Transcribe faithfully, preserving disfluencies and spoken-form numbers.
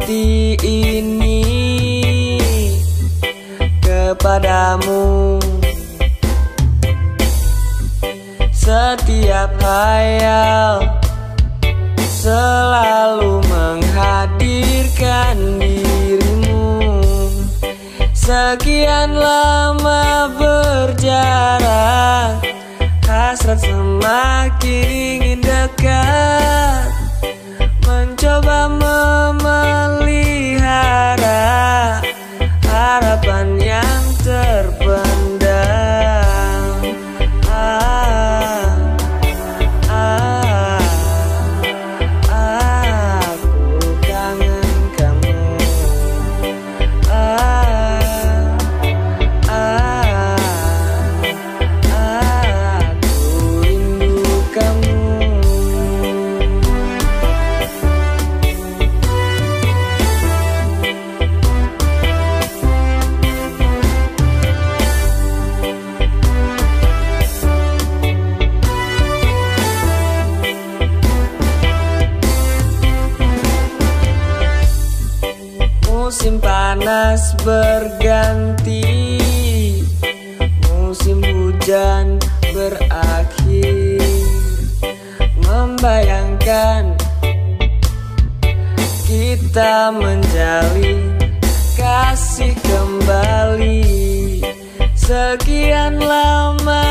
hati ini kepadamu. Setiap hayal selalu menghadirkan dirimu. Sekian lama berjarak, hasrat semakin ingin dekat, mencoba memelihara harapan yang terpendam. Ah, ah, ah, aku kangen kamu. Ah, ah, ah, aku rindu kamu. Musim panas berganti, musim hujan berakhir. Membayangkan kita menjalin kasih kembali. Sekian lama